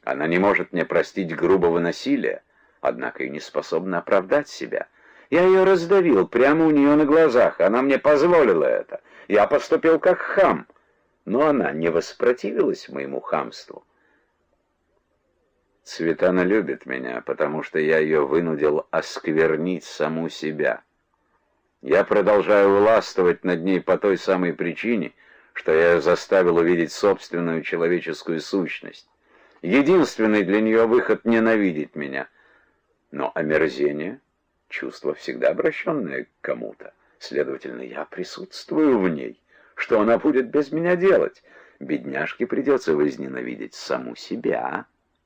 Она не может мне простить грубого насилия, однако и не способна оправдать себя. Я ее раздавил прямо у нее на глазах, она мне позволила это. Я поступил как хам, но она не воспротивилась моему хамству. Цветана любит меня, потому что я ее вынудил осквернить саму себя. Я продолжаю властвовать над ней по той самой причине, что я ее заставил увидеть собственную человеческую сущность. Единственный для нее выход — ненавидеть меня. Но омерзение — чувство, всегда обращенное к кому-то. Следовательно, я присутствую в ней. Что она будет без меня делать? Бедняжке придется возненавидеть саму себя.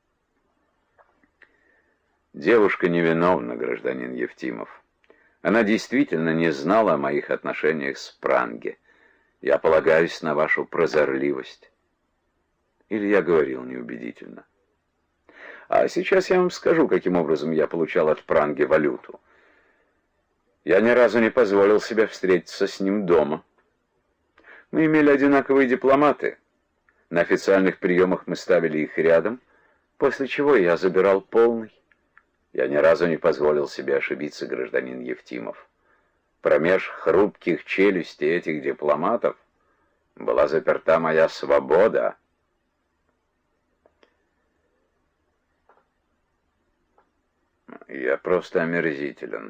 Девушка невиновна, гражданин Евтимов. Она действительно не знала о моих отношениях с Пранге. Я полагаюсь на вашу прозорливость. Или я говорил неубедительно? А сейчас я вам скажу, каким образом я получал от Пранги валюту. Я ни разу не позволил себе встретиться с ним дома. Мы имели одинаковые дипломаты. На официальных приемах мы ставили их рядом, после чего я забирал полный. Я ни разу не позволил себе ошибиться, гражданин Евтимов. Промеж хрупких челюстей этих дипломатов была заперта моя свобода. Я просто омерзителен.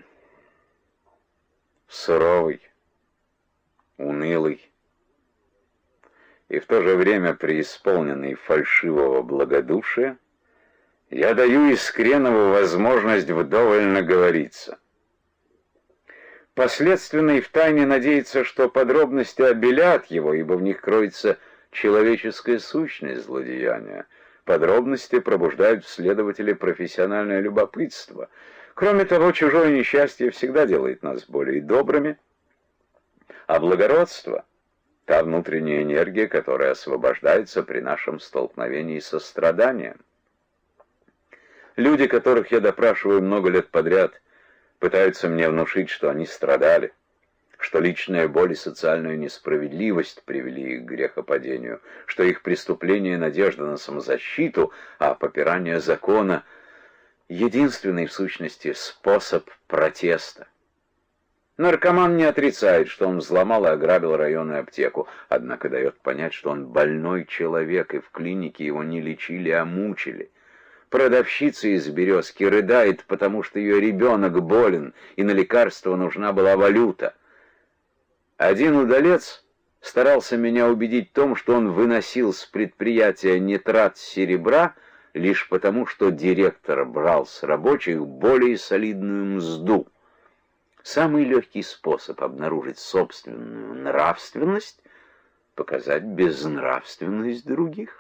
Суровый, унылый и в то же время преисполненный фальшивого благодушия, я даю Искренову возможность вдоволь наговориться. Последственно и втайне надеется, что подробности обелят его, ибо в них кроется человеческая сущность злодеяния. Подробности пробуждают в следователе профессиональное любопытство. Кроме того, чужое несчастье всегда делает нас более добрыми, а благородство — та внутренняя энергия, которая освобождается при нашем столкновении со страданием. Люди, которых я допрашиваю много лет подряд, пытаются мне внушить, что они страдали, что личная боль и социальная несправедливость привели их к грехопадению, что их преступление — надежда на самозащиту, а попирание закона — единственный в сущности способ протеста. Наркоман не отрицает, что он взломал и ограбил районную аптеку, однако дает понять, что он больной человек, и в клинике его не лечили, а мучили. Продавщица из «Березки» рыдает, потому что ее ребенок болен, и на лекарство нужна была валюта. Один удалец старался меня убедить в том, что он выносил с предприятия нитрат серебра лишь потому, что директор брал с рабочих более солидную мзду. Самый легкий способ обнаружить собственную нравственность — показать безнравственность других.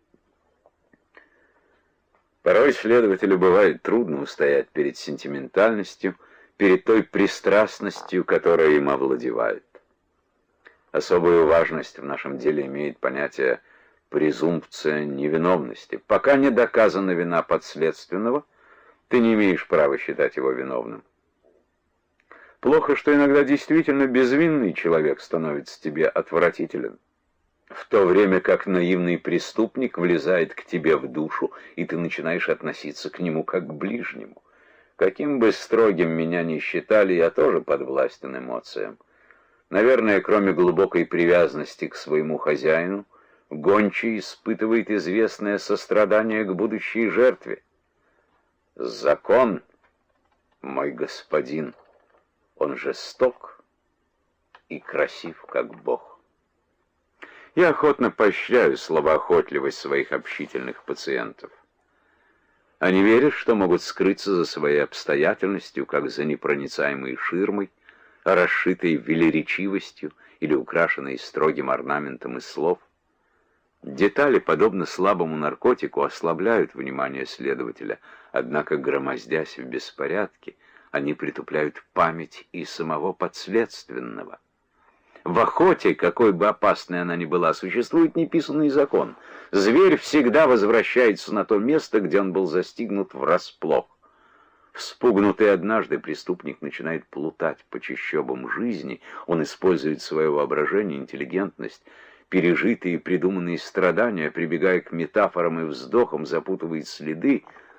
Порой следователю бывает трудно устоять перед сентиментальностью, перед той пристрастностью, которая им овладевает. Особую важность в нашем деле имеет понятие презумпция невиновности. Пока не доказана вина подследственного, ты не имеешь права считать его виновным. Плохо, что иногда действительно безвинный человек становится тебе отвратителен, в то время как наивный преступник влезает к тебе в душу, и ты начинаешь относиться к нему как к ближнему. Каким бы строгим меня ни считали, я тоже подвластен эмоциям. Наверное, кроме глубокой привязанности к своему хозяину, гончий испытывает известное сострадание к будущей жертве. Закон, мой господин, он жесток и красив, как Бог. Я охотно поощряю словоохотливость своих общительных пациентов. Они верят, что могут скрыться за своей обстоятельностью, как за непроницаемой ширмой, расшитой велеречивостью или украшенной строгим орнаментом из слов. Детали, подобно слабому наркотику, ослабляют внимание следователя, однако, громоздясь в беспорядке, они притупляют память и самого подследственного. В охоте, какой бы опасной она ни была, существует неписанный закон. Зверь всегда возвращается на то место, где он был застигнут врасплох. Вспугнутый однажды, преступник начинает плутать по чащобам жизни, он использует свое воображение, интеллигентность пережитые и придуманные страдания, прибегая к метафорам и вздохам, запутывает следы,